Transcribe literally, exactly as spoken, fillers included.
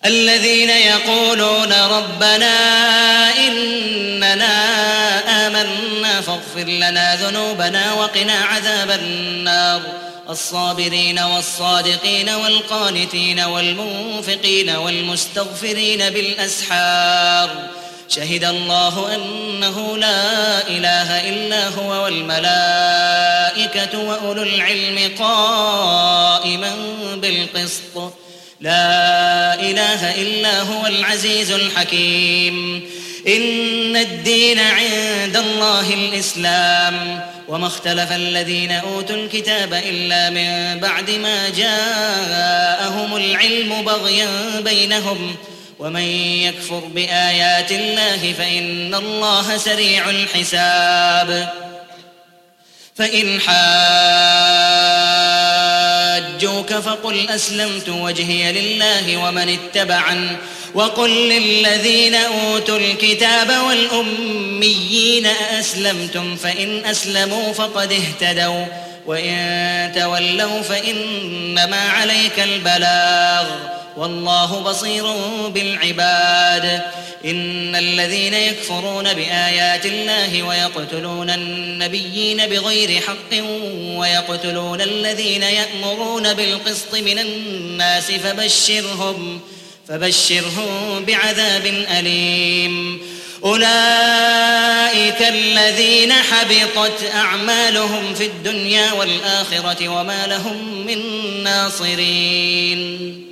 الذين يقولون ربنا إننا آمنا فاغفر لنا ذنوبنا وقنا عذاب النار الصابرين والصادقين والقانتين والمنفقين والمستغفرين بالأسحار شهد الله أنه لا إله إلا هو والملائكة وأولو العلم قائما بالقسط لا إله إلا هو العزيز الحكيم إن الدين عند الله الإسلام وما اختلف الذين أوتوا الكتاب إلا من بعد ما جاءهم العلم بغيا بينهم ومن يكفر بآيات الله فإن الله سريع الحساب فإن حاجوك فقل أسلمت وجهي لله ومن اتبعن وقل للذين أوتوا الكتاب والأميين أأسلمتم فإن أسلموا فقد اهتدوا وإن تولوا فإنما عليك البلاغ والله بصير بالعباد إن الذين يكفرون بآيات الله ويقتلون النبيين بغير حق ويقتلون الذين يأمرون بالقسط من الناس فبشرهم فبشرهم بعذاب أليم أولئك الذين حبطت أعمالهم في الدنيا والآخرة وما لهم من ناصرين